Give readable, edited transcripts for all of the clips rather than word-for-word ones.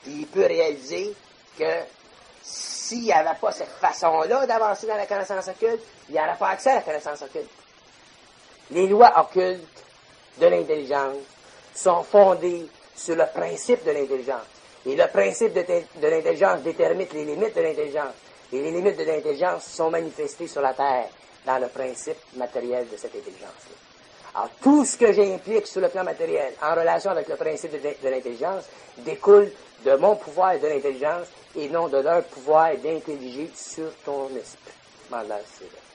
Puis il peut réaliser que s'il n'y avait pas cette façon-là d'avancer dans la connaissance occulte, il n'aurait pas accès à la connaissance occulte. Les lois occultes de l'intelligence sont fondées sur le principe de l'intelligence. Et le principe de l'intelligence détermine les limites de l'intelligence. Et les limites de l'intelligence sont manifestées sur la Terre dans le principe matériel de cette intelligence-là. Alors, tout ce que j'implique sur le plan matériel en relation avec le principe de l'intelligence découle de mon pouvoir de l'intelligence et non de leur pouvoir d'intelliger sur ton esprit. Mandal, c'est vrai.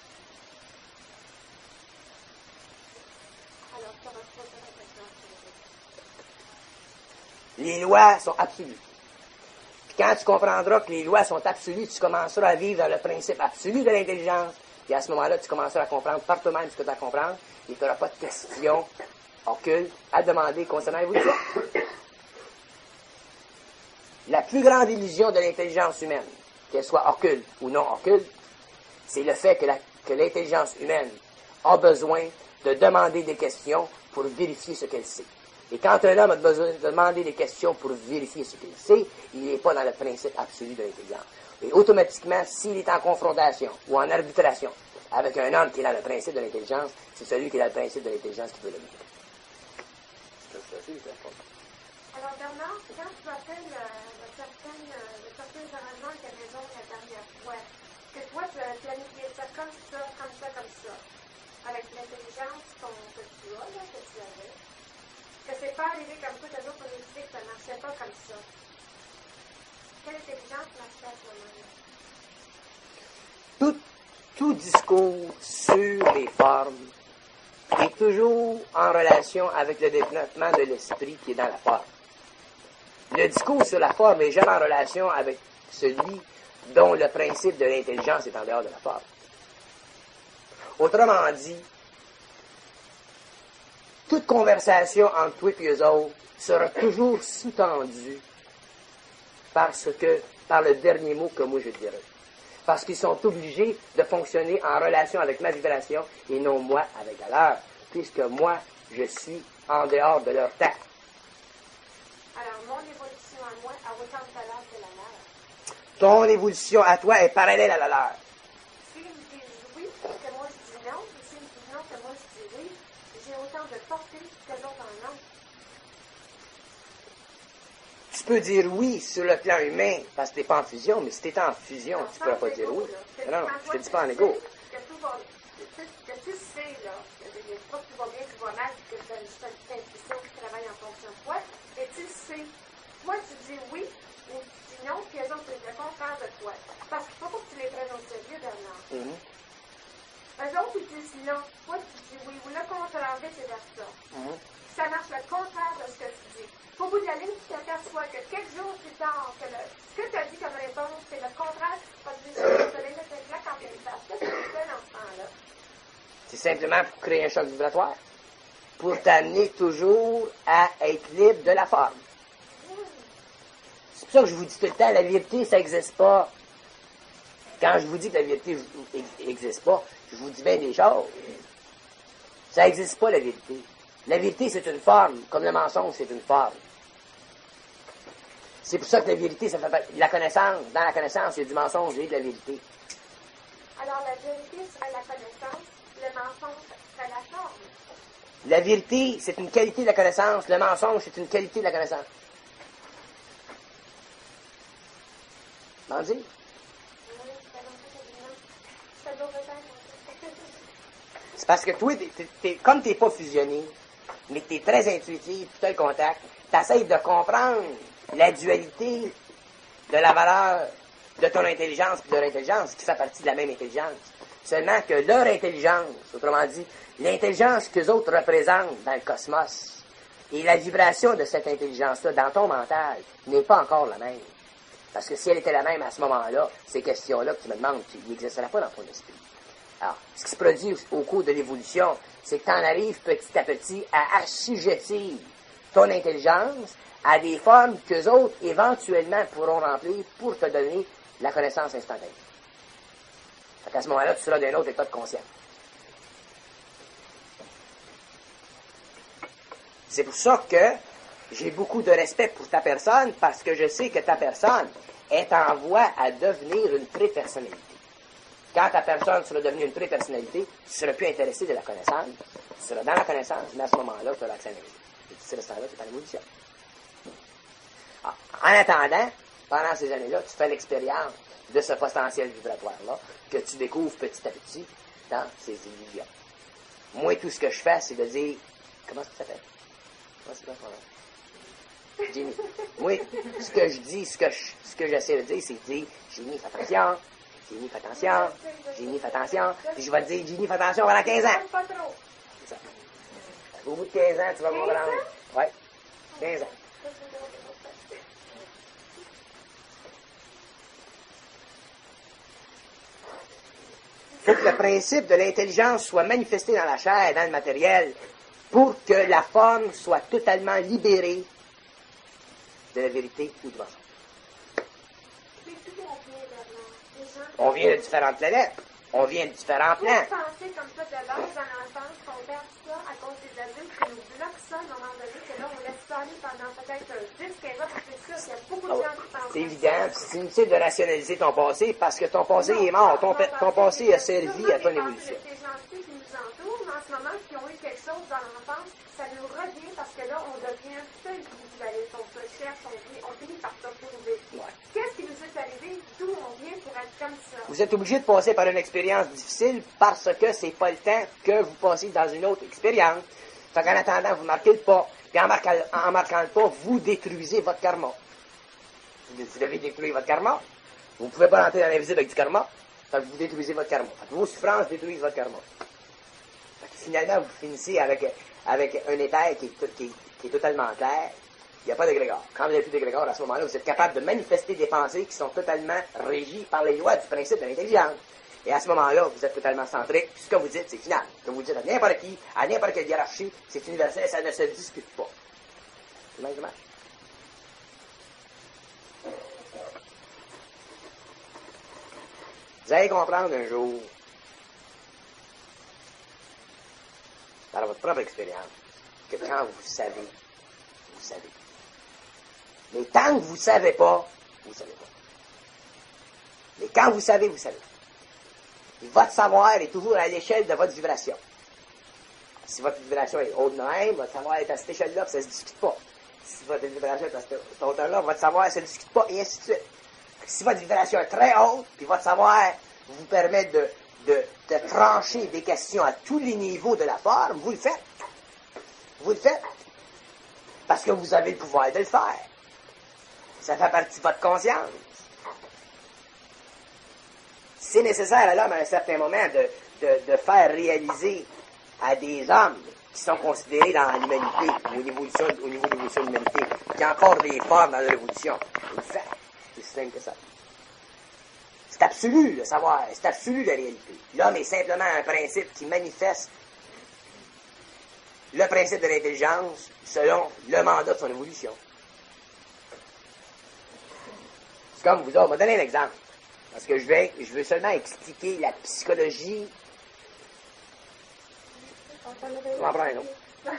Les lois sont absolues. Puis quand tu comprendras que les lois sont absolues, tu commenceras à vivre dans le principe absolu de l'intelligence. Et à ce moment-là, tu commenceras à comprendre par toi-même ce que tu as à comprendre. Et tu n'auras pas de questions occultes à demander concernant l'évolution. La plus grande illusion de l'intelligence humaine, qu'elle soit occulte ou non occulte, c'est le fait que l'intelligence humaine a besoin de demander des questions pour vérifier ce qu'elle sait. Et quand un homme a besoin de demander des questions pour vérifier ce qu'il sait, il n'est pas dans le principe absolu de l'intelligence. Et automatiquement, s'il est en confrontation ou en arbitration avec un homme qui est dans le principe de l'intelligence, c'est celui qui est dans le principe de l'intelligence qui peut le vivre. Alors Bernard, quand tu appelles de certains arrangements que la maison la dernière fois, que toi tu as planifié ça, comme ça, avec l'intelligence que tu as, là, que tu avais, que c'est pas arrivé comme ça, que nous, on nous disait que ça ne marchait pas comme ça. Quelle intelligence marchait à ce moment-là? Tout discours sur les formes est toujours en relation avec le développement de l'esprit qui est dans la forme. Le discours sur la forme est jamais en relation avec celui dont le principe de l'intelligence est en dehors de la forme. Autrement dit, toute conversation entre toi et eux autres sera toujours sous-tendue par le dernier mot que moi je dirai. Parce qu'ils sont obligés de fonctionner en relation avec ma vibration et non moi avec la leur, puisque moi, je suis en dehors de leur temps. Alors, mon évolution à moi a autant de valeur que la leur. Ton évolution à toi est parallèle à la leur. S'ils me disent oui, que moi je dis non, et s'ils me disent non, que moi je dis oui, j'ai autant de portée que d'autres en ont. Tu peux dire oui sur le plan humain parce que tu n'es pas en fusion, mais si tu es en fusion, tu ne pourras pas dire oui. Non, je ne te dis pas en égo. Que tu sais, là, que pas que tu vas bien, tu vas mal, que tu as une intuition qui travaille en fonction de toi, et tu sais, toi tu dis oui ou tu dis non, puis eux autres, c'est le contraire de toi. Parce qu'il ne faut pas que tu les prennes au sérieux, Bernard. Eux autres, ils disent non, toi tu dis oui, ou le contraire, vice-versa. Ça marche le contraire de ce que tu dis. Au bout de la ligne, tu t'aperçois que quelques jours plus tard, ce que tu as dit comme réponse, c'est le contraire, tu vas te dire, je te laisse cette plaque en pleine face. Qu'est-ce que tu fais, l'enfant-là? C'est simplement pour créer un choc vibratoire, pour t'amener toujours à être libre de la forme. C'est pour ça que je vous dis tout le temps, la vérité, ça n'existe pas. Quand je vous dis que la vérité n'existe pas, je vous dis bien des choses. Ça n'existe pas, la vérité. La vérité, c'est une forme, comme le mensonge, c'est une forme. C'est pour ça que la vérité, ça fait la connaissance. Dans la connaissance, il y a du mensonge et de la vérité. Alors, la vérité serait la connaissance, le mensonge serait la forme. La vérité, c'est une qualité de la connaissance. Le mensonge, c'est une qualité de la connaissance. Bandit? C'est parce que toi, comme tu n'es pas fusionné, mais que tu es très intuitif, tu as le contact, tu essaies de comprendre la dualité de la valeur de ton intelligence et de leur intelligence, qui fait partie de la même intelligence. Seulement que leur intelligence, autrement dit, l'intelligence qu'eux autres représentent dans le cosmos, et la vibration de cette intelligence-là dans ton mental n'est pas encore la même. Parce que si elle était la même à ce moment-là, ces questions-là que tu me demandes, ils n'existeraient pas dans ton esprit. Alors, ce qui se produit au cours de l'évolution, c'est que tu en arrives petit à petit à assujettir ton intelligence à des formes qu'eux autres, éventuellement, pourront remplir pour te donner la connaissance instantanée. Fait qu'à ce moment-là, tu seras d'un autre état de conscience. C'est pour ça que J'ai beaucoup de respect pour ta personne parce que je sais que ta personne est en voie à devenir une prépersonnalité. Quand ta personne sera devenue une prépersonnalité, tu seras plus intéressé de la connaissance, tu seras dans la connaissance, mais à ce moment-là, tu auras accès à l'énergie. Et tu sais, le temps-là, tu es en évolution. En attendant, pendant ces années-là, tu fais l'expérience de ce potentiel vibratoire-là que tu découvres petit à petit dans ces illusions. Moi, tout ce que je fais, c'est de dire... Comment ça s'appelle? Comment c'est ton nom? Jimmy. Moi, ce que je dis, ce que j'essaie de dire, c'est de dire, Jimmy, fais attention, Jimmy, fais attention, Jimmy, fais attention, puis je vais te dire, Jimmy, fais attention pendant 15 ans. C'est ça. Au bout de 15 ans, tu vas comprendre. Oui, 15 ans. Il faut que le principe de l'intelligence soit manifesté dans la chair et dans le matériel pour que la forme soit totalement libérée de la vérité ou du mensonge. On vient de différentes planètes. On vient de différents plans. Vous pensez comme ça de base dans l'enfance qu'on perd ça à cause des adultes qui nous bloquent ça à un moment donné, que là on laisse ça aller pendant peut-être 10-15 ans, parce que c'est sûr qu'il y a beaucoup de gens qui pensent. C'est évident, c'est inutile de rationaliser ton passé parce que ton passé est mort. Ton passé a servi à ton évolution. Les gens qui nous entourent en ce moment qui ont eu quelque chose dans l'enfance, ça nous revient parce que là on devient seul individualiste, on se cherche, on finit par se retrouver. Qu'est-ce qui nous est arrivé, d'où on vient pour être comme ça? Vous êtes obligé de passer par une expérience difficile parce que c'est pas le temps que vous passez dans une autre expérience. Fait qu'en attendant, vous marquez le pas. Puis en marquant le pas, vous détruisez votre karma. Vous devez détruire votre karma. Vous ne pouvez pas rentrer dans l'invisible avec du karma. Fait que vous détruisez votre karma. Fait que vos souffrances détruisent votre karma. Fait que finalement, vous finissez avec un état qui est totalement clair. Il n'y a pas d'égrégore. Quand vous n'avez plus d'égrégore, à ce moment-là, vous êtes capable de manifester des pensées qui sont totalement régies par les lois du principe de l'intelligence. Et à ce moment-là, vous êtes totalement centré. Puis ce que vous dites, c'est final. Ce que vous dites à n'importe qui, à n'importe quelle hiérarchie, c'est universel, ça ne se discute pas. C'est même dommage. Vous allez comprendre un jour, par votre propre expérience, que quand vous savez, vous savez. Mais tant que vous ne savez pas, vous ne savez pas. Mais quand vous savez, vous savez. Et votre savoir est toujours à l'échelle de votre vibration. Si votre vibration est haute de même, votre savoir est à cette échelle-là, puis ça ne se discute pas. Si votre vibration est à cette hauteur-là, votre savoir ne se discute pas, et ainsi de suite. Si votre vibration est très haute, puis votre savoir vous permet de trancher des questions à tous les niveaux de la forme, vous le faites. Vous le faites. Parce que vous avez le pouvoir de le faire. Ça fait partie de votre conscience. C'est nécessaire à l'homme à un certain moment de faire réaliser à des hommes qui sont considérés dans l'humanité, au niveau de l'évolution de l'humanité, qu'il y a encore des formes dans l'évolution. Vous le faites. C'est si simple que ça. C'est absolu le savoir, c'est absolu la réalité. L'homme est simplement un principe qui manifeste le principe de l'intelligence selon le mandat de son évolution. C'est comme vous autres, on m'a donné un exemple. Parce que je veux seulement expliquer la psychologie. On va en prendre un autre.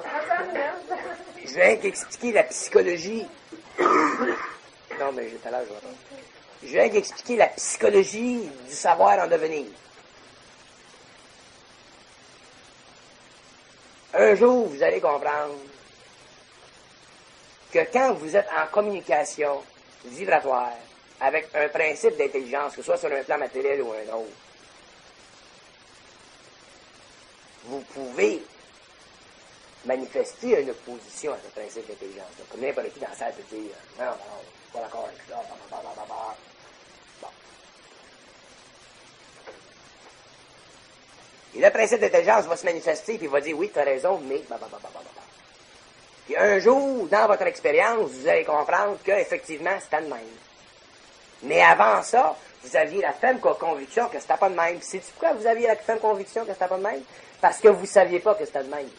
Je vais expliquer la psychologie. Non, mais tout à l'heure, je vais attendre. Je vais expliquer la psychologie du savoir en devenir. Un jour, vous allez comprendre que quand vous êtes en communication vibratoire avec un principe d'intelligence, que ce soit sur un plan matériel ou un autre, vous pouvez manifester une opposition à ce principe d'intelligence. Comme n'importe qui dans la salle peut dire « Non, pas d'accord avec ça, Bon. Et le principe d'intelligence va se manifester, puis il va dire « Oui, tu as raison, mais... » Puis un jour, dans votre expérience, vous allez comprendre qu'effectivement, c'était de même. Mais avant ça, vous aviez la ferme conviction que c'était pas de même. C'est pourquoi vous aviez la ferme conviction que c'était pas de même? Parce que vous ne saviez pas que c'était de même.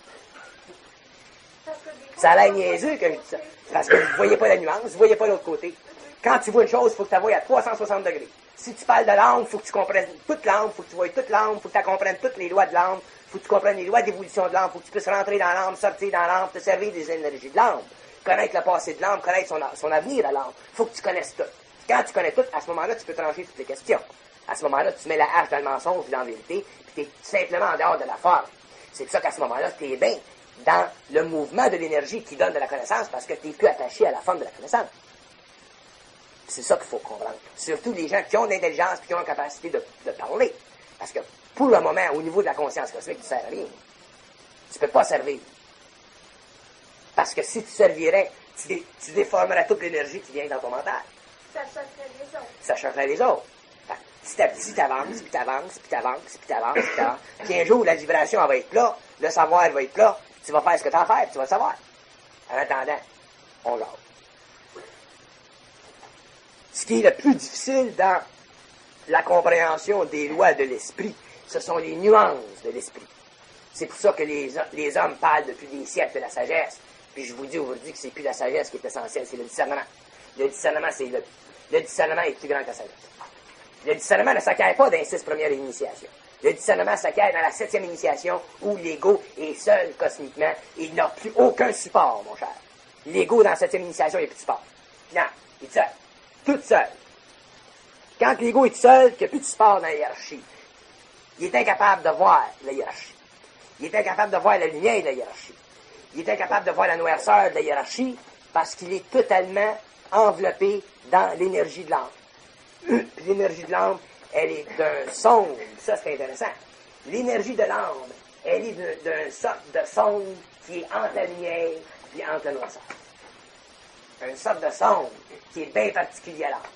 Ça a l'air niaiseux que je dis ça. Parce que vous ne voyez pas la nuance, vous ne voyez pas l'autre côté. Quand tu vois une chose, il faut que tu la voies à 360 degrés. Si tu parles de l'âme, il faut que tu comprennes toute l'âme, il faut que tu voies toute l'âme, il faut que tu comprennes toutes les lois de l'âme, il faut que tu comprennes les lois d'évolution de l'âme, faut que tu puisses rentrer dans l'âme, sortir dans l'âme, te servir des énergies de l'âme, connaître le passé de l'âme, connaître son avenir à l'âme. Faut que tu connaisses tout. Quand tu connais tout, à ce moment-là, tu peux trancher toutes les questions. À ce moment-là, tu mets la hache dans le mensonge et dans la vérité, puis tu es simplement en dehors de la forme. C'est pour ça qu'à ce moment-là, tu es bien dans le mouvement de l'énergie qui donne de la connaissance, parce que tu n'es plus attaché à la forme de la connaissance. C'est ça qu'il faut comprendre. Surtout les gens qui ont de l'intelligence et qui ont la capacité de parler. Parce que pour le moment, au niveau de la conscience cosmique, tu ne sers à rien. Tu ne peux pas servir. Parce que si tu servirais, tu déformerais toute l'énergie qui vient dans ton mental. Ça choquerait les autres. Ça choquerait les autres. Petit à petit, tu avances, puis tu avances, puis tu avances, puis tu avances, puis tu avances. Puis un jour, la vibration elle va être là, le savoir va être là, tu vas faire ce que tu as à faire, puis tu vas le savoir. En attendant, on lâche. Ce qui est le plus difficile dans la compréhension des lois de l'esprit, ce sont les nuances de l'esprit. C'est pour ça que les hommes parlent depuis des siècles de la sagesse. Puis je vous dis aujourd'hui que c'est plus la sagesse qui est essentielle, c'est le discernement. Le discernement, le discernement est plus grand que la sagesse. Le discernement ne s'acquiert pas dans les 6 premières initiations. Le discernement s'acquiert dans la 7e initiation où l'ego est seul cosmiquement et il n'a plus aucun support, mon cher. L'ego dans la 7e initiation, il n'y a plus de support. Non, il est seul. Tout seul. Quand l'ego est seul, qu'il n'y a plus de support dans la hiérarchie, il est incapable de voir la hiérarchie. Il est incapable de voir la lumière de la hiérarchie. Il est incapable de voir la noirceur de la hiérarchie parce qu'il est totalement enveloppé dans l'énergie de l'âme. Puis l'énergie de l'âme, elle est d'un sonde. Ça, c'est intéressant. L'énergie de l'âme, elle est d'un sorte de sonde qui est entre la lumière et entre la noirceur. Une sorte de sonde qui est bien particulière à l'âme.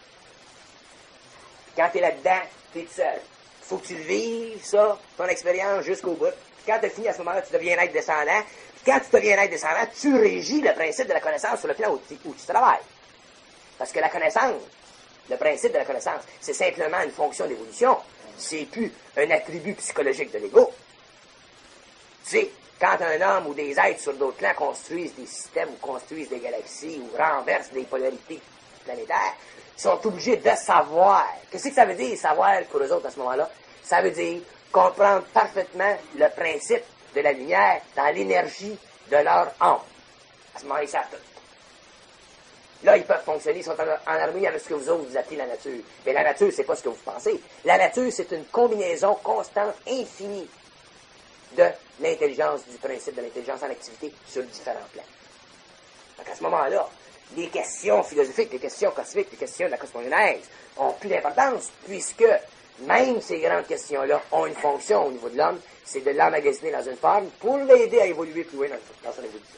Quand tu es là-dedans, tu es seul. Il faut que tu vives ça, ton expérience, jusqu'au bout. Puis quand tu as fini à ce moment-là, tu deviens être descendant. Puis quand tu deviens être descendant, tu régis le principe de la connaissance sur le plan où tu travailles. Parce que la connaissance, le principe de la connaissance, c'est simplement une fonction d'évolution. C'est plus un attribut psychologique de l'ego. Tu sais, quand un homme ou des êtres sur d'autres plans construisent des systèmes ou construisent des galaxies ou renversent des polarités planétaires, ils sont obligés de savoir. Qu'est-ce que ça veut dire, savoir, pour eux autres à ce moment-là? Ça veut dire comprendre parfaitement le principe de la lumière dans l'énergie de leur âme. À ce moment-là, ils savent tout. Là, ils peuvent fonctionner, ils sont en harmonie avec ce que vous autres vous appelez la nature. Mais la nature, c'est pas ce que vous pensez. La nature, c'est une combinaison constante, infinie de l'intelligence, du principe de l'intelligence en activité sur différents plans. Donc à ce moment-là, les questions philosophiques, les questions cosmiques, les questions de la cosmogénèse ont plus d'importance, puisque même ces grandes questions-là ont une fonction au niveau de l'homme, c'est de l'emmagasiner dans une forme pour l'aider à évoluer plus loin dans son évolution.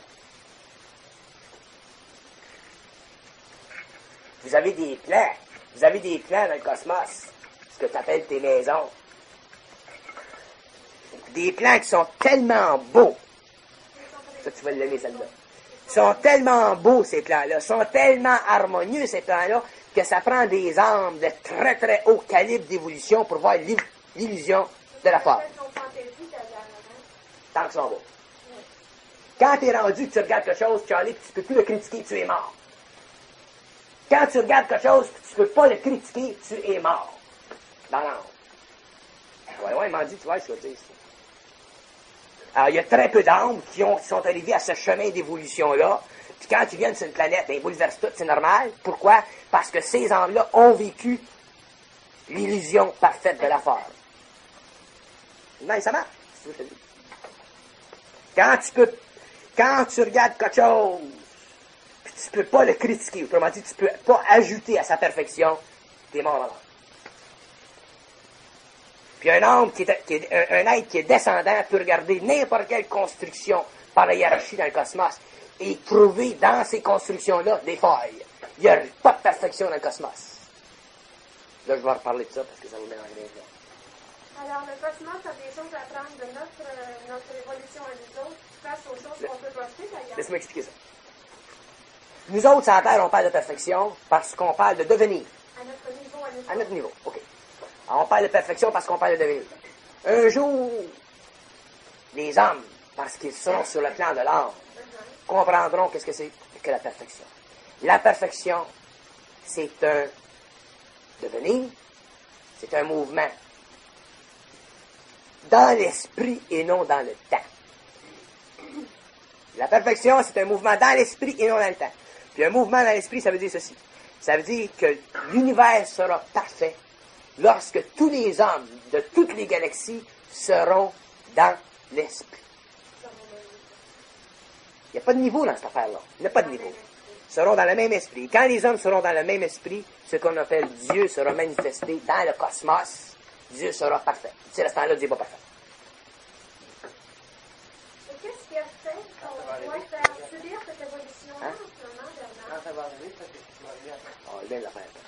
Vous avez des plans dans le cosmos, ce que tu appelles tes maisons. Des plans qui sont tellement beaux. Ça, tu vas l'aimer, celle-là. Ils sont tellement beaux, ces plans-là. Ils sont tellement harmonieux, ces plans-là, que ça prend des âmes de très, très haut calibre d'évolution pour voir l'illusion de la forme. Tant qu'ils sont beaux. Quand tu es rendu, tu regardes quelque chose, Charlie, puis tu peux plus le critiquer, tu es mort. Quand tu regardes quelque chose, puis tu peux pas le critiquer, tu es mort. Dans l'âme. Ouais, il m'a dit, tu vois ce que je dis. Alors, il y a très peu d'âmes qui sont arrivées à ce chemin d'évolution-là. Puis quand ils viennent sur une planète, ils bouleversent tout, c'est normal. Pourquoi? Parce que ces âmes-là ont vécu l'illusion parfaite de la forme. Non, ça marche. C'est ce que je dis. Quand tu regardes quelque chose, puis tu peux pas le critiquer, autrement dit, tu peux pas ajouter à sa perfection, t'es mort alors. Puis un être qui est descendant peut regarder n'importe quelle construction par la hiérarchie dans le cosmos et trouver dans ces constructions-là des failles. Il n'y a pas de perfection dans le cosmos. Là, je vais reparler de ça parce que ça vous met en lien. Alors, le cosmos a des choses à prendre de notre évolution à nous autres face aux choses qu'on peut projeter d'ailleurs. Laisse-moi expliquer ça. Nous autres, sur la Terre, on parle de perfection parce qu'on parle de devenir. À notre niveau, à notre niveau, OK. Alors, on parle de perfection parce qu'on parle de devenir. Un jour, les hommes, parce qu'ils sont sur le plan de l'âme, comprendront qu'est-ce que c'est que la perfection. La perfection, c'est un devenir, c'est un mouvement dans l'esprit et non dans le temps. La perfection, c'est un mouvement dans l'esprit et non dans le temps. Puis un mouvement dans l'esprit, ça veut dire ceci. Ça veut dire que l'univers sera parfait lorsque tous les hommes de toutes les galaxies seront dans l'esprit. Il n'y a pas de niveau dans cette affaire-là. Il n'y a pas de niveau. Ils seront dans le même esprit. Quand les hommes seront dans le même esprit, ce qu'on appelle Dieu sera manifesté dans le cosmos. Dieu sera parfait. C'est à ce temps-là, Dieu n'est pas parfait. Et qu'est-ce qui a fait qu'on doit faire subir cette évolution-là en ce moment, Bernard? Ça va arriver, parce que tu vas arriver après. Oh, il vient de la faire.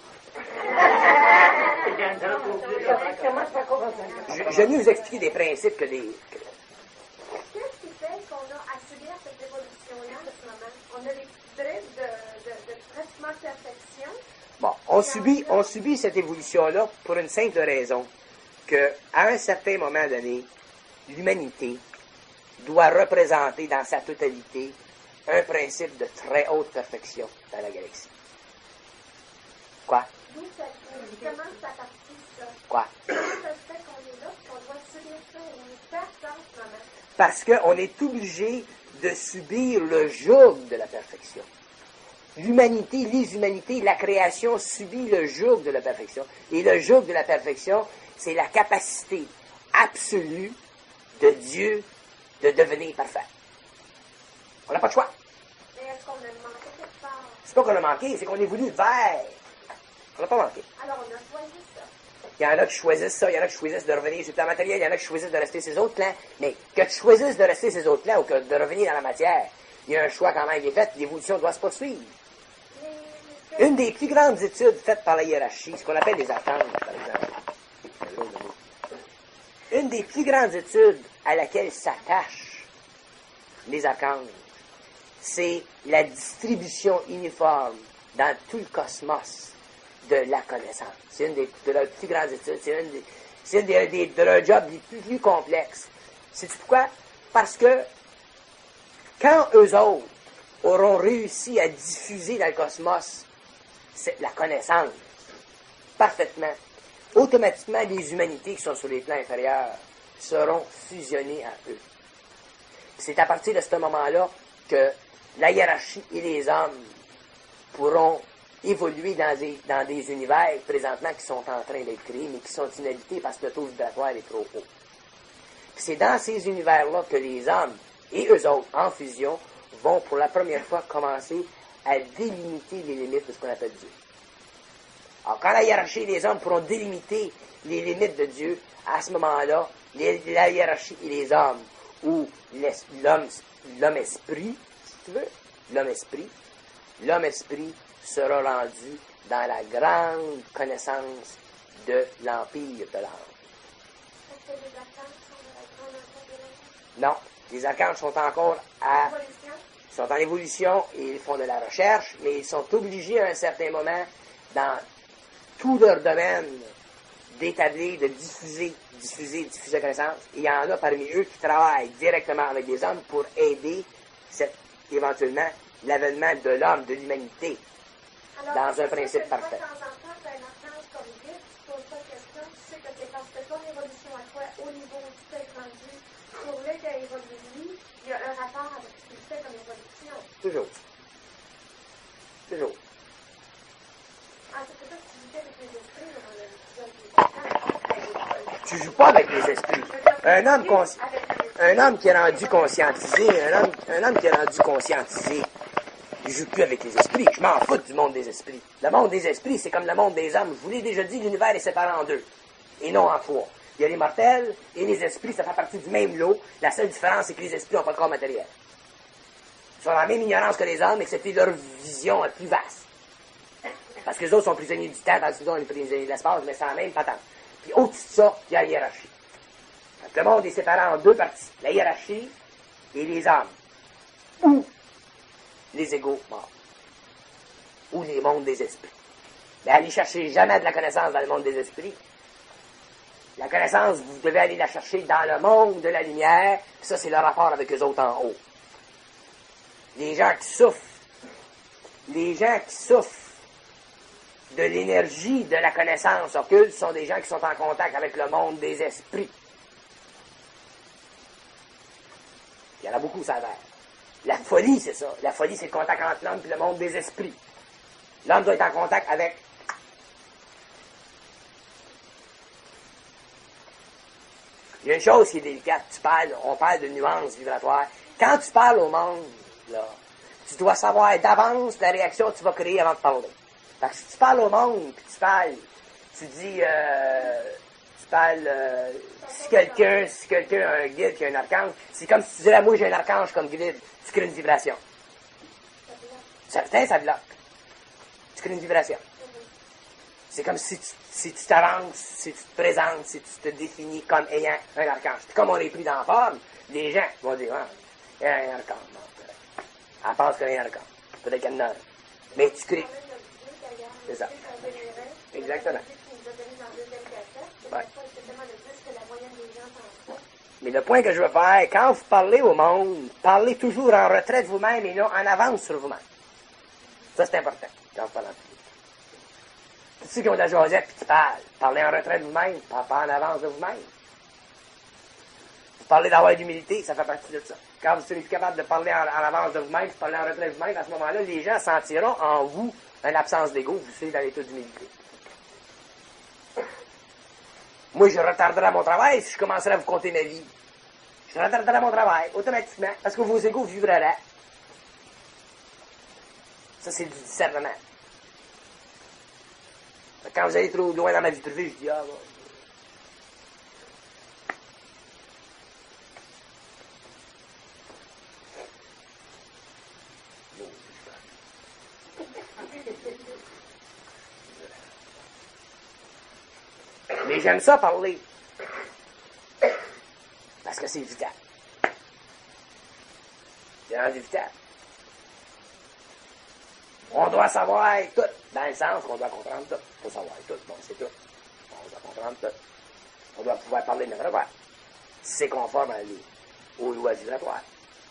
Comment ça commence? Je vais mieux vous expliquer des principes que des... Qu'est-ce qui fait qu'on a à subir cette évolution-là en ce moment? On a des bribes de pratiquement perfection. Bon, on subit cette évolution-là pour une simple raison, que à un certain moment donné, l'humanité doit représenter dans sa totalité un principe de très haute perfection dans la galaxie. Quoi? Comment ça partit, ça? Quoi? Comment ça se fait qu'on est là, qu'on doit subir ça et on perd ça en ce moment? Parce qu'on est obligé de subir le joug de la perfection. L'humanité, les humanités, la création subit le joug de la perfection. Et le joug de la perfection, c'est la capacité absolue de Dieu de devenir parfait. On n'a pas de choix. Mais est-ce qu'on a manqué quelque part? C'est pas qu'on a manqué, c'est qu'on est voulu vers. On n'a pas manqué. Alors, on a choisi ça. Il y en a qui choisissent ça, il y en a qui choisissent de revenir sur le plan matériel, il y en a qui choisissent de rester ces autres plans. Mais que tu choisisses de rester ces autres plans ou que de revenir dans la matière, il y a un choix quand même qui est fait, l'évolution doit se poursuivre. Une des plus grandes études faites par la hiérarchie, ce qu'on appelle les archanges, par exemple. Une des plus grandes études à laquelle s'attachent les archanges, c'est la distribution uniforme dans tout le cosmos de la connaissance. C'est une de leurs plus grandes études, c'est une de leurs jobs les plus complexes. C'est pourquoi? Parce que quand eux autres auront réussi à diffuser dans le cosmos la connaissance parfaitement, automatiquement les humanités qui sont sur les plans inférieurs seront fusionnées à eux. C'est à partir de ce moment-là que la hiérarchie et les hommes pourront évoluer dans des univers présentement qui sont en train d'être créés, mais qui sont inhabités parce que le taux vibratoire est trop haut. Puis c'est dans ces univers-là que les hommes et eux autres, en fusion, vont pour la première fois commencer à délimiter les limites de ce qu'on appelle Dieu. Alors, quand la hiérarchie et les hommes pourront délimiter les limites de Dieu, à ce moment-là, la hiérarchie et les hommes, ou l'homme-esprit, si tu veux, l'homme-esprit sera rendu dans la grande connaissance de l'empire de l'âme. Est-ce que les archanges sont de la grande enfance de l'âme? Non, les archanges sont encore sont en évolution et ils font de la recherche, mais ils sont obligés à un certain moment, dans tout leur domaine, d'établir, de diffuser la connaissance. Et il y en a parmi eux qui travaillent directement avec des hommes pour aider éventuellement l'avènement de l'homme, de l'humanité, dans un principe parfait. De temps en temps, tu as un archange comme guide, tu ne poses pas de question, tu sais que c'est parce que ton évolution à toi, au niveau où tu t'es grandi, pour l'aider à évoluer lui, il y a un rapport avec ce qu'il fait comme évolution. Toujours. Ah, c'est peut-être que tu vivais avec les esprits dans le Tu joues pas avec les esprits. Un homme qui est rendu conscientisé, il joue plus avec les esprits. Je m'en fous du monde des esprits. Le monde des esprits, c'est comme le monde des hommes. Je vous l'ai déjà dit, l'univers est séparé en deux, et non en trois. Il y a les mortels et les esprits, ça fait partie du même lot. La seule différence, c'est que les esprits n'ont pas de corps matériel. Ils sont dans la même ignorance que les hommes, excepté leur vision plus vaste. Parce que les autres sont prisonniers du temps, tandis que nous, on est prisonniers de l'espace, mais c'est la même patente. Puis au-dessus de ça, il y a la hiérarchie. Donc, le monde est séparé en deux parties. La hiérarchie et les âmes. Ou les égaux morts. Ou les mondes des esprits. Mais allez chercher jamais de la connaissance dans le monde des esprits. La connaissance, vous devez aller la chercher dans le monde de la lumière. Puis ça, c'est le rapport avec eux autres en haut. Les gens qui souffrent de l'énergie de la connaissance occulte sont des gens qui sont en contact avec le monde des esprits. en a beaucoup sur la Terre. La folie, c'est ça. La folie, c'est le contact entre l'homme et le monde des esprits. L'homme doit être en contact avec... Il y a une chose qui est délicate. On parle de nuances vibratoires. Quand tu parles au monde, là, tu dois savoir d'avance la réaction que tu vas créer avant de parler. Parce que si tu parles au monde, puis tu dis, si quelqu'un a un guide qui a un archange, c'est comme si tu disais, moi j'ai un archange comme guide, tu crées une vibration. Ça bloque. Tu crées une vibration. C'est comme si tu t'avances, si tu te présentes, si tu te définis comme ayant un archange. Puis comme on est pris dans la forme, les gens vont dire, ah, il y a un archange. Elle pense qu'il y a un archange. Peut-être qu'il y en a un. Mais tu crées. C'est ça. Exactement. Ouais. Mais le point que je veux faire, quand vous parlez au monde, parlez toujours en retrait de vous-même et non en avance sur vous-même. Ça, c'est important, quand vous parlez en public. Tous ceux qui ont de la jasette puis qui parlez en retrait de vous-même, pas en avance de vous-même. Vous parlez d'avoir de l'humilité, ça fait partie de ça. Quand vous serez plus capable de parler en avance de vous-même, vous parlez en retrait de vous-même, à ce moment-là, les gens sentiront en vous une absence d'ego, vous serez dans l'état d'humilité. Moi, je retarderai mon travail si je commencerais à vous compter ma vie. Je retarderai mon travail, automatiquement, parce que vos égos vibreraient. Ça, c'est du discernement. Quand vous allez trop loin dans ma vie privée, je dis, ah, bon. Mais j'aime ça parler. Parce que c'est vital. C'est rendu vital. On doit savoir tout, dans le sens qu'on doit comprendre tout. Il faut savoir tout, bon, c'est tout. On doit comprendre tout. On doit pouvoir parler de n'importe quoi. Si c'est conforme aux lois vibratoires.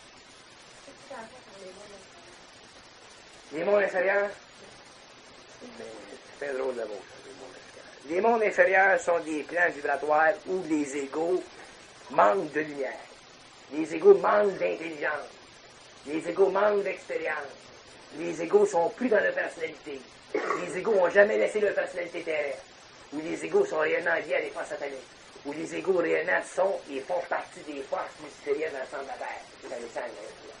Les mondes inférieurs, c'est un drôle de mot. Les mondes inférieurs sont des plans vibratoires où les égos manquent de lumière. Les égos manquent d'intelligence. Les égos manquent d'expérience. Les égos sont plus dans leur personnalité. Les égos n'ont jamais laissé leur personnalité terrestre. Où les égos sont réellement liés à des forces sataniques. Où les égos réellement sont et font partie des forces mystérieuses dans le centre de la Terre. Dans les sangs.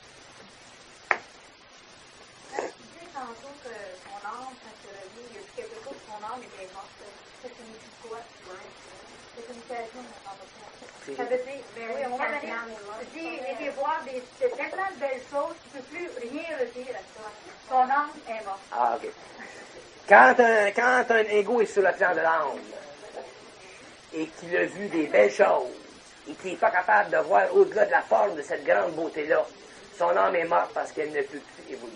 Tu disais tantôt que ton âme, quand tu reviens, il y a quelque chose que ton âme était morte. Ça signifie quoi? C'est une occasion de m'entendre ça. Ça veut dire, ben oui, à un moment donné, tu dis, allez voir c'est tellement de belles choses, tu ne peux plus rien redire à ça. Ton âme est morte. Ah, OK. Quand un ego est sur le plan de l'âme, et qu'il a vu des belles choses, et qu'il n'est pas capable de voir au-delà de la forme de cette grande beauté-là, son âme est morte parce qu'elle ne peut plus évoluer.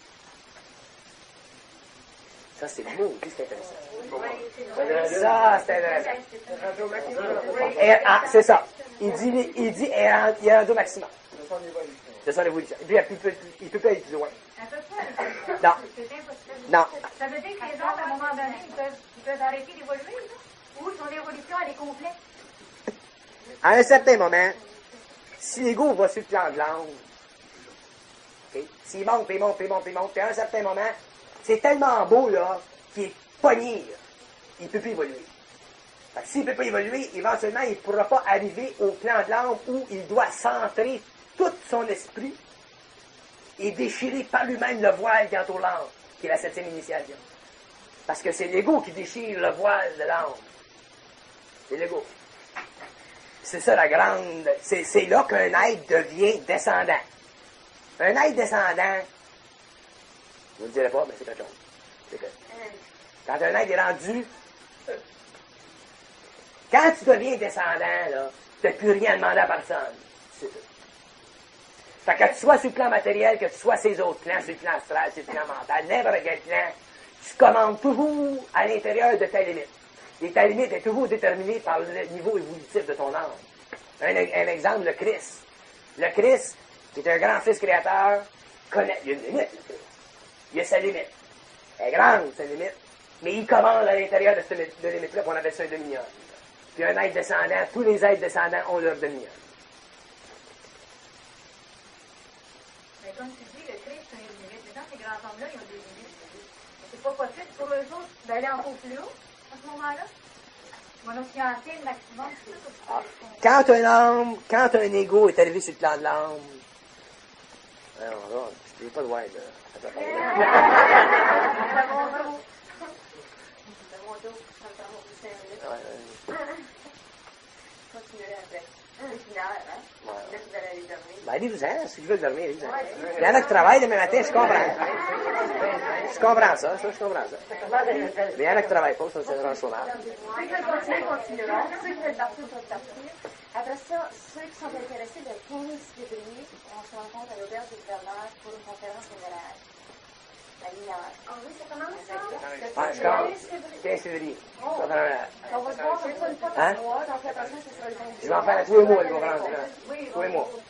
Ça, c'est beau, c'est intéressant. Ça, c'est intéressant. C'est ça. Il dit, il est rendu au maximum. De son évolution. Et puis, il ne peut pas aller plus loin. À peu près. Non. C'est impossible. Non. Ça veut dire que les autres, à un moment donné, ils peuvent arrêter d'évoluer, là? Ou son évolution, elle est complète? À un certain moment, si l'ego va sur le plan de l'âme, okay, s'il monte, puis à un certain moment, c'est tellement beau, là, qu'il est pogné, là. Il ne peut plus évoluer. Fait que s'il ne peut pas évoluer, éventuellement, il ne pourra pas arriver au plan de l'âme où il doit centrer tout son esprit et déchirer par lui-même le voile qui entoure l'âme, qui est la 7e initiation. Parce que c'est l'ego qui déchire le voile de l'âme. C'est l'ego. C'est ça la grande... C'est là qu'un être devient descendant. Un être descendant, je ne vous le dirai pas, mais c'est quelque chose. C'est que quand un être est rendu... Quand tu deviens descendant, là, tu n'as plus rien à demander à personne. C'est tout. Fait que tu sois sur le plan matériel, que tu sois ces autres plans, sur le plan astral, sur le plan mental, n'importe quel plan, tu commandes toujours à l'intérieur de ta limite. Et ta limite est toujours déterminée par le niveau évolutif de ton âme. Un exemple, le Christ. Le Christ, qui est un grand fils créateur, connaît... Il y a une limite, le Christ. Il y a sa limite. Elle est grande, sa limite. Mais il commande à l'intérieur de cette limite-là, qu'on appelle ça un dominion. Puis un être descendant, tous les êtres descendants ont leur dominion. comme tu dis, le Christ a une limite. Mais dans ces grands hommes-là, ils ont des limites. C'est pas possible pour eux autres d'aller encore plus haut à ce moment-là. Moi, donc, il y a un le maximum, c'est ça. Quand un ego est arrivé sur le plan de l'âme, alors, je ne pas de voir, là. Ben, allez-vous-en, si tu veux dormir, allez-vous-en. Il y en a qui travaillent demain matin, je comprends. Je comprends ça. Mais il y en a qui travaillent pas, ça, c'est un chômage. Ceux qui veulent continueront. Ceux qui veulent partir peuvent partir. Après ça, ceux qui sont intéressés, le 15 février, on se rencontre à l'auberge du gouverneur pour une conférence générale. À Mignard. Ah oui, ça commence ça? Je commence. 15 février. On va se voir une fois par mois, donc après ça, ce sera le 20. Je vais en faire tous les mois, les conférences. Tous les mois.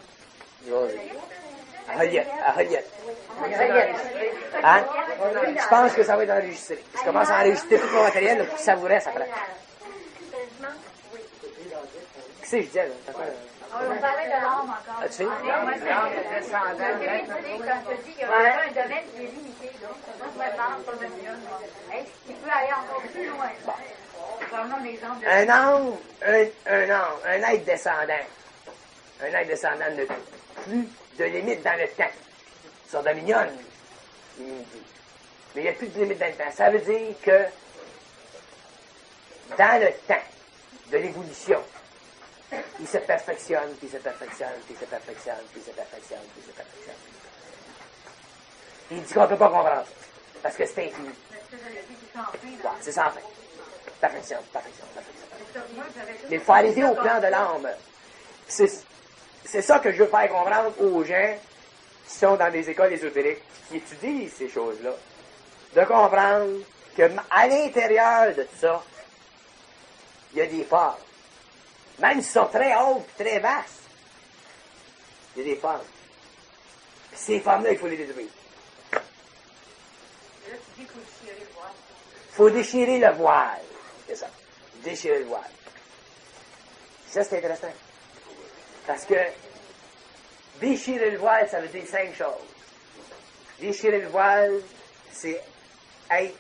À Holiette. Hein? Je pense que ça va être enregistré. Je commence à enregistrer tout mon matériel, le plus savouret, ça prend. Qu'est-ce que je disais, là? On parlait de l'âme encore. As-tu fini? Quand je te dis qu'il y a un domaine qui est limité, là, il peut aller encore plus loin. Prenons l'exemple de... Un être descendant. Un être descendant n'a plus de limite dans le temps. Sur Dominion, mais il n'y a plus de limite dans le temps. Ça veut dire que dans le temps de l'évolution, il se perfectionne, puis il se perfectionne, puis il se perfectionne, puis il se perfectionne, puis il se perfectionne. Il dit qu'on ne peut pas comprendre ça, parce que c'est infini. Ouais, c'est sans fin. Perfection. Mais il faut arriver au plan de l'âme. C'est ça que je veux faire comprendre aux gens qui sont dans des écoles ésotériques, qui étudient ces choses-là, de comprendre qu'à l'intérieur de tout ça, il y a des formes. Même si sont très hautes et très vastes, il y a des formes. Puis ces formes-là, il faut les détruire. Il faut déchirer le voile. C'est ça. Déchirer le voile. Ça, c'est intéressant. Parce que déchirer le voile, ça veut dire 5 choses. Déchirer le voile, c'est être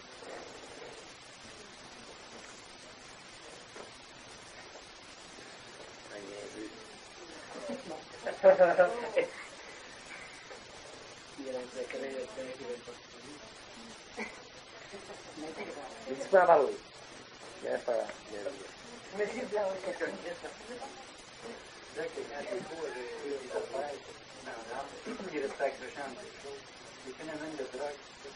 tu peux en parler. Monsieur Blanc, il respecte le champ des choses. Les phénomènes de drogue,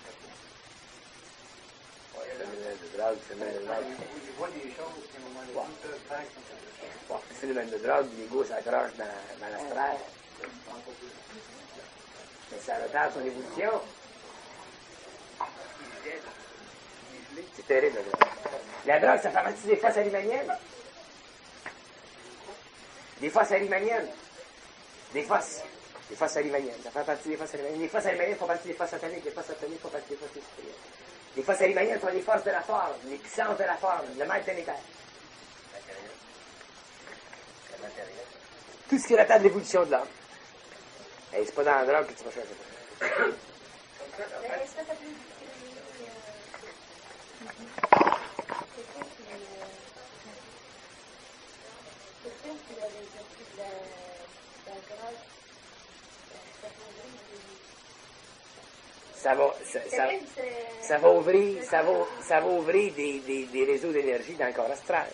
il voit des choses qui, à un moment donné, peuvent faire comme ça. Le phénomène de drogue, l'ego s'accroche dans l'astral. Mais ça retarde son évolution. C'est terrible, la drogue. La drogue, ça fait partie des forces alimaniennes. Des forces alimaniennes. Des forces alimaniennes. Ça fait partie des forces alimaniennes. Les forces alimaniennes font partie des forces sataniques. Les forces sataniques font partie des forces supérieures. Les forces alimaniennes sont les forces de la forme, les puissances de la forme, le mal planétaire. Tout ce qui retarde l'évolution de l'homme. Et c'est pas dans la drogue que tu vas chercher ça. Est-ce que ça peut ça va ouvrir des réseaux d'énergie dans le corps astral.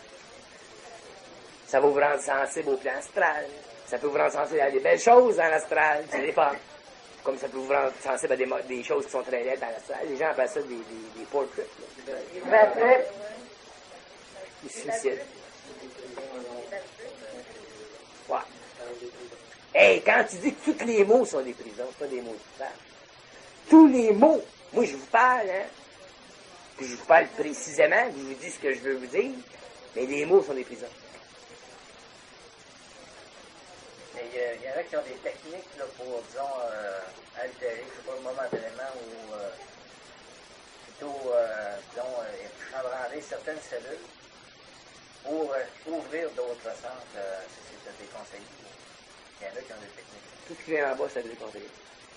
Ça va vous rendre sensible au plan astral. Ça peut vous rendre sensible à des belles choses dans l'astral, c'est des femmes. Comme ça peut vous rendre sensible à des choses qui sont très laides dans l'astral. Les gens appellent ça des portraits. Ils se suicident. Ouais. Hey, quand tu dis que tous les mots sont des prisons, c'est pas des mots qui parlent. Tous les mots, moi je vous parle, hein, puis je vous parle précisément, puis je vous dis ce que je veux vous dire, mais les mots sont des prisons. Mais il y en a qui ont des techniques là, pour, disons, altérer, je sais pas, momentanément ou plutôt, disons, chambranler certaines cellules pour ouvrir d'autres centres, si c'est déconseillé. Il y en a qui ont des techniques. Tout ce qui vient en bas, ça veut déconseiller.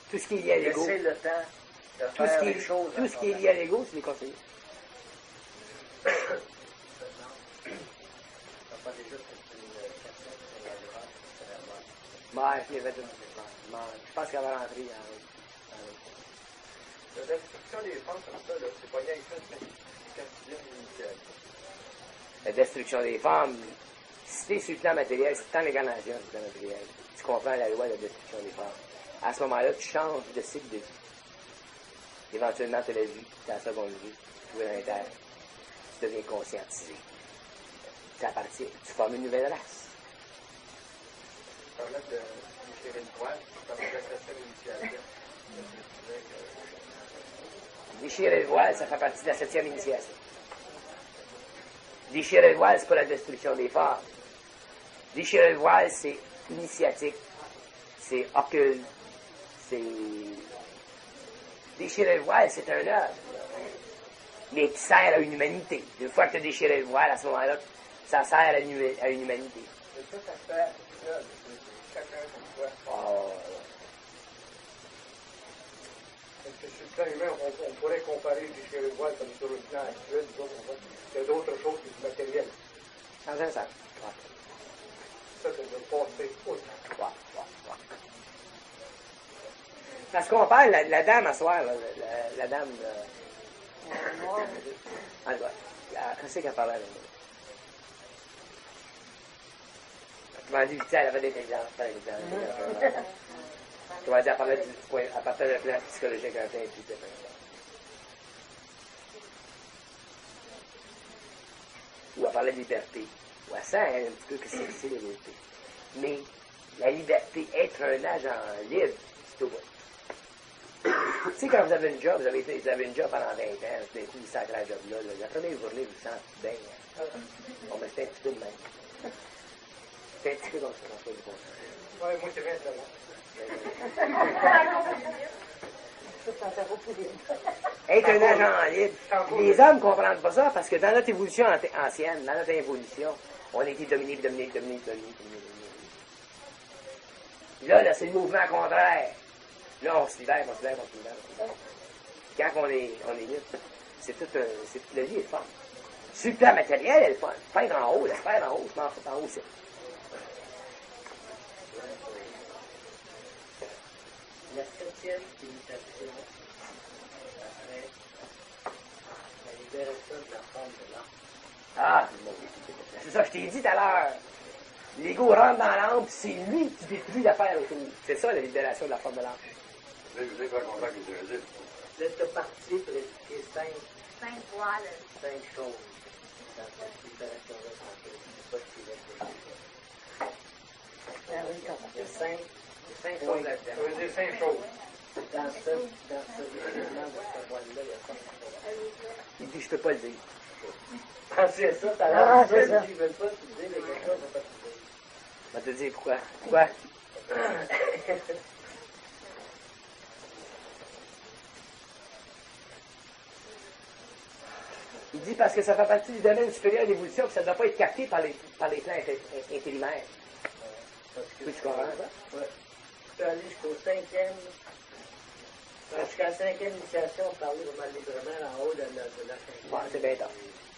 Tout ce qui est lié à l'ego. Laisser le temps de Tout faire ce les choses. tout ce qui est lié à l'ego, c'est déconseillé. Ça pas déjà une question sur la droite, Ouais, je l'ai fait une. Je pense qu'elle va rentrer La destruction des femmes comme ça, là, c'est pas rien que ça, c'est une quatrième initiative. la destruction des femmes. Si t'es sur le plan matériel, si t'es en incarnation sur le plan matériel, tu comprends la loi de la destruction des femmes. À ce moment-là, tu changes de cycle de vie. Éventuellement, tu as la vie, tu as la seconde vie, tu es dans les terres. Tu deviens conscientisé. Tu formes une nouvelle race. Permettre de déchirer le voile, ça permet la septième initiative. Déchirer le voile, ça fait partie de la 7e initiation. Déchirer le voile, c'est pas la destruction des femmes. Déchirer le voile, c'est initiatique. C'est occulte. C'est... Déchirer le voile, c'est un œuvre. Mais qui sert à une humanité. Une fois que tu as déchiré le voile, à ce moment-là, ça sert à une humanité. Et ça fait là, chacun comme toi. Oh. Parce que sur le plan humain, on pourrait comparer déchirer le voile comme sur le plan actuel, il y a d'autres choses qui sont matérielles. Dans un sens. Ça de passer outre. Parce qu'on parle, la dame à soir, là, la dame... Qu'est-ce qu'elle parlait, là? Tu m'as dit, elle avait des exemples, par exemple. Tu m'as dit, elle parlait du point, à partir de plan psychologique, un peu impliqué. Ou elle parlait de liberté. Ou elle sent un petit peu que c'est la liberté. Mais la liberté, être un agent libre, c'est au bout. Tu sais, quand vous avez une job, vous avez une job pendant 20 ans, tout d'un coup, vous sacrez la job-là. La première journée, vous vous sentez bien. On me fait un petit peu de même. C'est un petit peu comme ça, on fait du bon sens. Ouais, moi, c'est bien ça. Être un agent libre. Les hommes ne comprennent pas ça parce que dans notre évolution ancienne, dans notre évolution, on a été dominé. Là, c'est le mouvement contraire. Là, on se libère. Quand on est libre, c'est tout, la vie est fun. Sur le plan matériel, elle est fun. Peindre en haut, la sphère en haut, je m'en fous en haut, c'est. La 7e initiation, après la libération de la forme de l'âme. Ah, c'est ça, je t'ai dit tout à l'heure. L'ego rentre dans l'âme, puis c'est lui qui détruit l'affaire autour. C'est ça, la libération de la forme de l'âme. Vous êtes pas content que je dise. Vous êtes parti pour expliquer 5 voiles. choses dans cette libération-là. C'est pas ce qu'il y a 5 choses là-dedans. Ça veut dire 5 choses. Dans ce déchirement de ce voile-là, il y a 5 choses. Il dit, je peux pas le dire. Pensez à ça, t'as l'air de dire qu'ils veulent pas te dire quelque chose, on va pas te dire. On va te dire pourquoi. Pourquoi? Il dit parce que ça fait partie du domaine supérieur d'évolution que ça ne doit pas être capté par les plans intérimaires. Tu comprends ça? Oui. Tu peux aller jusqu'au 5e. Jusqu'à la 5e initiation, on parlait vraiment librement en haut de la 5e. Ouais, c'est bien tard.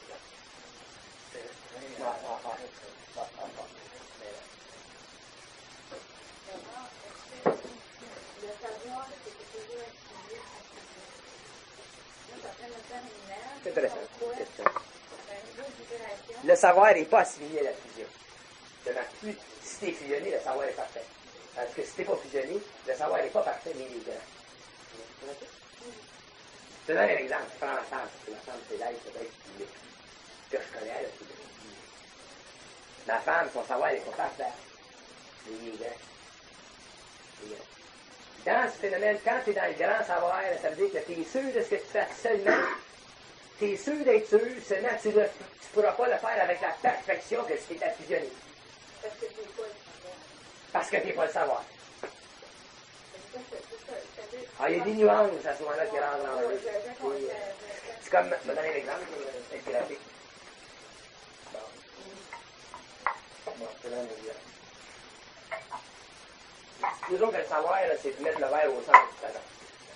C'est intéressant. Le savoir n'est pas assimilé à la fusion. Si tu es fusionné, le savoir est parfait. Parce que si tu n'es pas fusionné, le savoir n'est pas parfait, mais il est grand. Je te donne un exemple. Je prends l'ensemble. L'ensemble, c'est l'être peut-être que je connais. Là, ma femme, son savoir n'est pas parfait. Mais il est grand. Dans ce phénomène, quand tu es dans le grand savoir, ça veut dire que tu es sûr de ce que tu fais seulement. Tu es sûr d'être sûr, seulement tu ne pourras pas le faire avec la perfection que tu t'es fusionné. Parce que tu n'es pas le savoir. Ah, il y a des nuances à ce moment-là qui rentrent dans le jeu. C'est comme, je vais donner l'exemple, c'est graphique. Bon, je te donne l'exemple. Nous autres, le savoir, là, c'est de mettre le verre au centre de la table.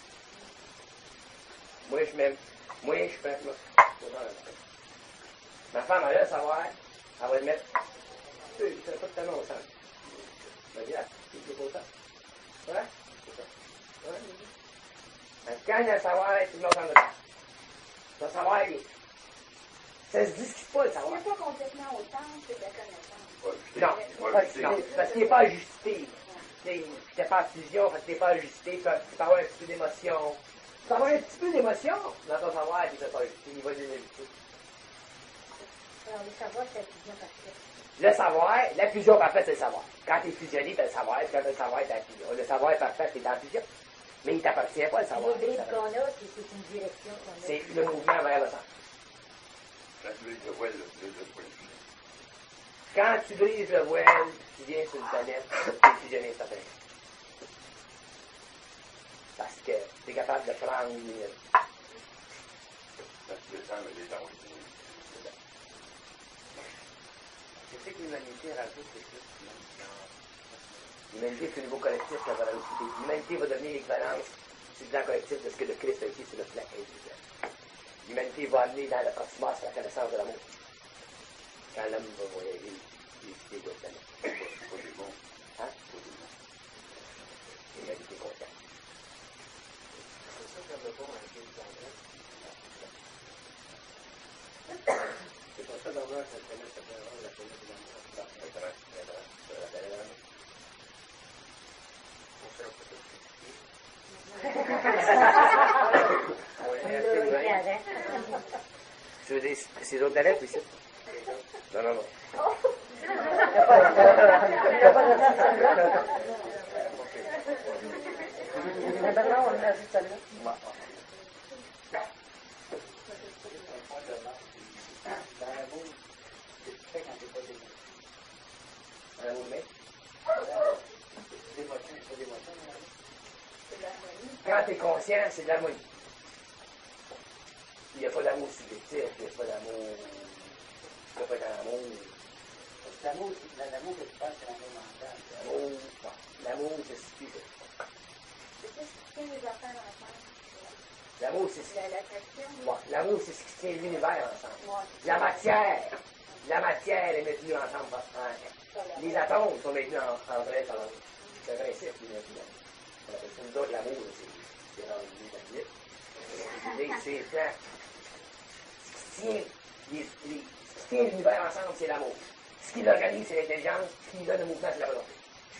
Moi, je mets là, au centre de la table. Ma femme, elle a le savoir, elle va le mettre, tu sais, pas tellement au centre. Elle va dire, ah, c'est pas au centre. Ouais? C'est ça. Ouais? Quand il y a le savoir, tu le mets au centre de la table. Ton savoir, ça se discute pas, le savoir. C'est pas complètement au centre, c'est de la connaissance. Non, parce qu'il n'est pas ajusté. Tu n'es pas en fusion, parce que tu n'es pas ajusté, tu peux avoir un petit peu d'émotion. Tu peux avoir un petit peu d'émotion dans ton savoir, puis tu n'es pas ajusté, il va désajuster. Alors, le savoir, c'est la fusion parfaite. Le savoir, la fusion parfaite, c'est le savoir. Quand tu es fusionné, tu as le savoir, puis quand tu as le savoir, tu as la fusion. Le savoir parfait, tu es dans la fusion. Mais il ne t'appartient pas, le savoir. L'hybride qu'on a, c'est une direction qu'on a. C'est le mouvement vers le centre. Quand tu brises le voile, le point de vue. Quand tu brises le voile, tu viens sur une planète, tu es fusionné instantanément. Parce que tu es capable de prendre une minute. Quand tu descends, les gens vont dire. C'est ce que l'humanité rajoute, c'est ça. L'humanité, c'est un nouveau collectif qui va rajouter. L'humanité va devenir l'équivalence sur le plan collectif de ce que le Christ a été sur le plan individuel. L'humanité va amener dans le cosmos la connaissance de l'amour. Quand l'homme va voyager, il doit être Pas des bons. Hein? Pas des bons. L'humanité consciente. C'est ça qu'elle répond à la question. C'est pour ça d'avoir cette planète, la planète de l'amour. Tu veux des ciseaux de planète, ici? Non. Maintenant, on a vu celle-là. Dans l'amour, qu'est-ce que tu fais quand tu n'es pas d'émotion? Un amour humain? D'émotion, c'est pas d'émotion, Quand tu es conscient, c'est de l'harmonie. Il n'y a pas d'amour subjectif, il n'y a pas d'amour. Il n'y a pas d'amour. L'amour, que tu parles, c'est l'amour mental. L'amour, c'est ce qui fait. C'est ça ce qui tient les affaires ensemble. L'amour, c'est ce qui. L'attraction. L'amour, c'est ce qui tient l'univers ensemble. Ouais. La matière est maintenue ensemble par les atomes sont maintenus entre elles par c'est un principe qui est maintenu. On appelle ça nous autres l'amour, c'est rendu l'idée, c'est ça. Ce qui tient l'univers ensemble, c'est l'amour. Ce qui l'organise, c'est l'intelligence. Ce qui lui donne le mouvement, c'est la volonté.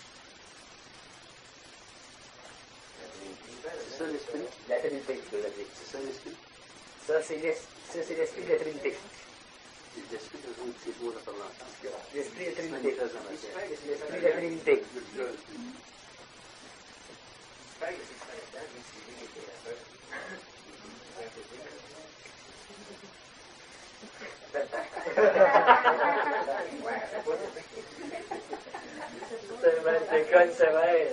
C'est ça l'esprit? La Trinité, je veux dire. C'est ça l'esprit? Ça, c'est l'esprit de la Trinité. L'esprit de vous, c'est beau de parler ensemble. L'esprit de la C'est Trinité. manifeste dans la chair. L'esprit de la Trinité. C'est une déconne sévère.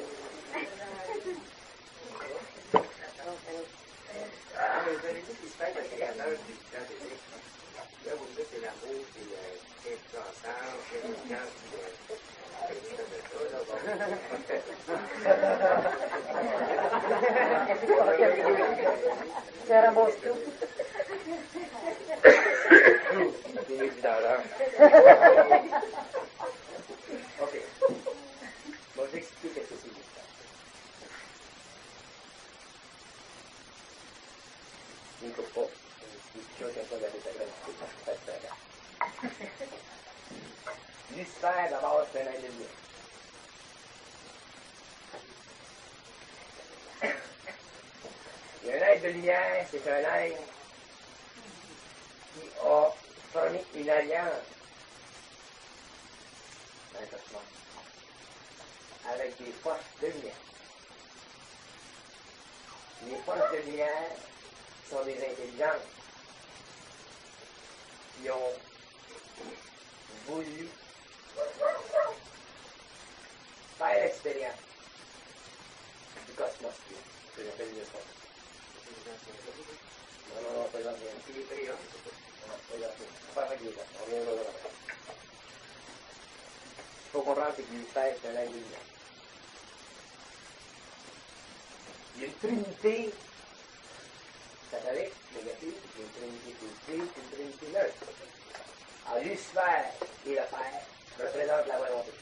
Mais vous avez dit qu'il se fait le créateur du temps des livres. Là, vous me dites que c'est l'amour, c'est l'influençage, c'est l'évidence, C'est un bon tout. C'est évident. OK. Bon, je vais expliquer qu'est-ce que c'est l'histoire. Je ne coupe pas. Je suis quelqu'un qui a regardé ta grande Lucifer, d'abord, c'est un être de lumière. Il y a un être de lumière, c'est un être qui a formé une alliance dans le cosmos avec des forces de lumière. Les forces de lumière sont des intelligences qui ont voulu faire l'expérience du cosmos, que j'appelle le cosmos. Non, pas là. C'est les prix, hein? Non, pas là. Pas avec les gars. On vient de là. Il faut comprendre que Lucifer, c'est un être de lumière. trinité satanique, négative, une trinité positive, une trinité neutre. Alors, Lucifer et le Père représentent la volonté.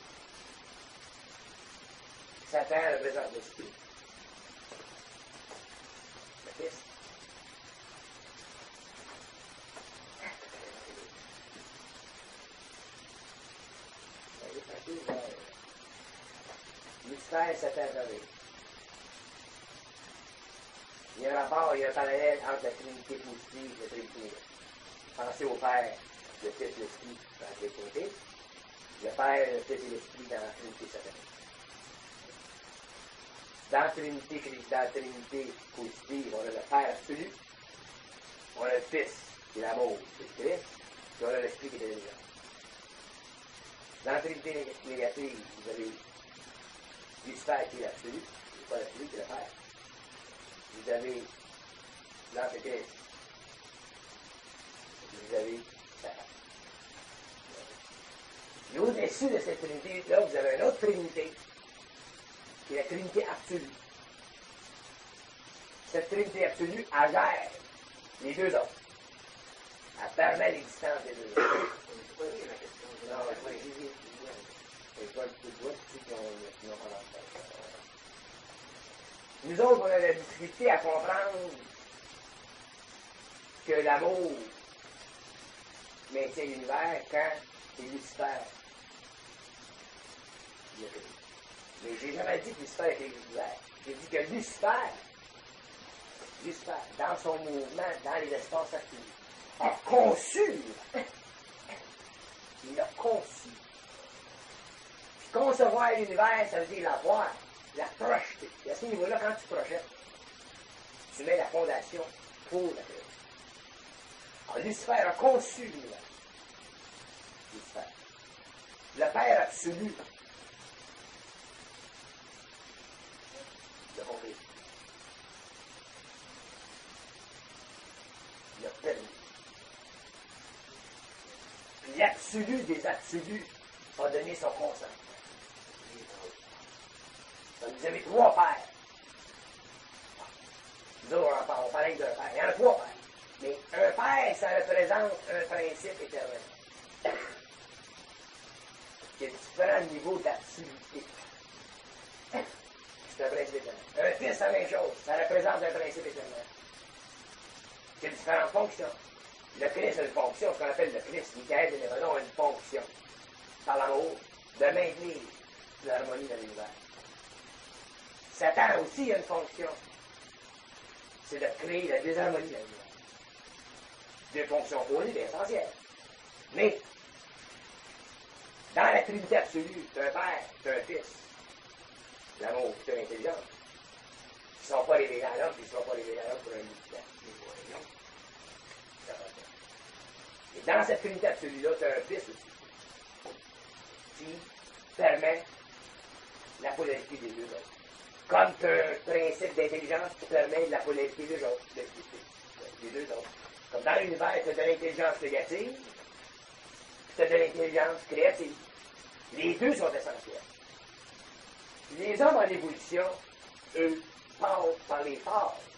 Satan représente l'esprit. Le Fils. Lucifer et Satan arrivent. Il y a un rapport, il y a un parallèle entre la Trinité positive et la Trinité négative. Pensez au Père, le Fils, l'Esprit dans la Trinité. Le Père, le Fils et l'Esprit dans la Trinité satanique. Dans la Trinité positive, on a le Père absolu, on a le Fils, qui est l'amour, c'est le Christ, et on a l'Esprit qui est l'intelligence. Dans la Trinité négative, vous avez Lucifer qui est l'absolu, c'est pas l'absolu, c'est le Père. Vous avez l'Antéchrist. Vous avez Satan. Et au-dessus de cette Trinité-là, vous avez une autre Trinité, qui est la Trinité absolue. Cette Trinité absolue, elle gère les deux autres. Elle permet l'existence des deux autres. C'est pas lié à la question. Non, je vais dire. Je vais le doigt, ceux qui n'ont pas l'entendu. Nous autres, on a la difficulté à comprendre que l'amour maintient l'univers quand c'est Lucifer. Mais j'ai jamais dit que Lucifer était l'univers. J'ai dit que Lucifer, dans son mouvement, dans les espaces absolus, a conçu. Il a conçu. Puis concevoir l'univers, ça veut dire l'avoir, la projeter. Et à ce niveau-là, quand tu projettes, tu mets la fondation pour la création. Alors, Lucifer a conçu l'univers. Lucifer. Le Père absolu. Il a compris. Il a permis. Puis l'absolu des absolus a donné son consentement. Donc, vous avez trois pères. Nous autres, on parlait d'un père. Il y en a trois pères. Mais un père, ça représente un principe éternel. Il y a différents niveaux d'absoluté. C'est un principe éternel. Un fils, c'est la même chose. Ça représente un principe éternel. Il y a différentes fonctions. Le Christ a une fonction, ce qu'on appelle le Christ. Michael et Néron ont une fonction, par l'amour, de maintenir l'harmonie dans l'univers. Satan aussi a une fonction, c'est de créer la désharmonie dans l'univers. Deux fonctions posées, bien essentielles. Mais, dans la Trinité absolue, tu as un Père, tu as un Fils, l'amour, tu as l'intelligence. Ils ne sont pas révélés à l'homme, ils ne sont pas révélés à l'homme pour un militant. Et dans cette Trinité absolue-là, tu as un Fils aussi, qui permet la polarité des deux autres. Comme tu as un principe d'intelligence qui permet la polarité des autres, des deux autres. Comme dans l'univers, tu as de l'intelligence négative, puis tu as de l'intelligence créative. Les deux sont essentiels. Les hommes en évolution, eux, passent par les phases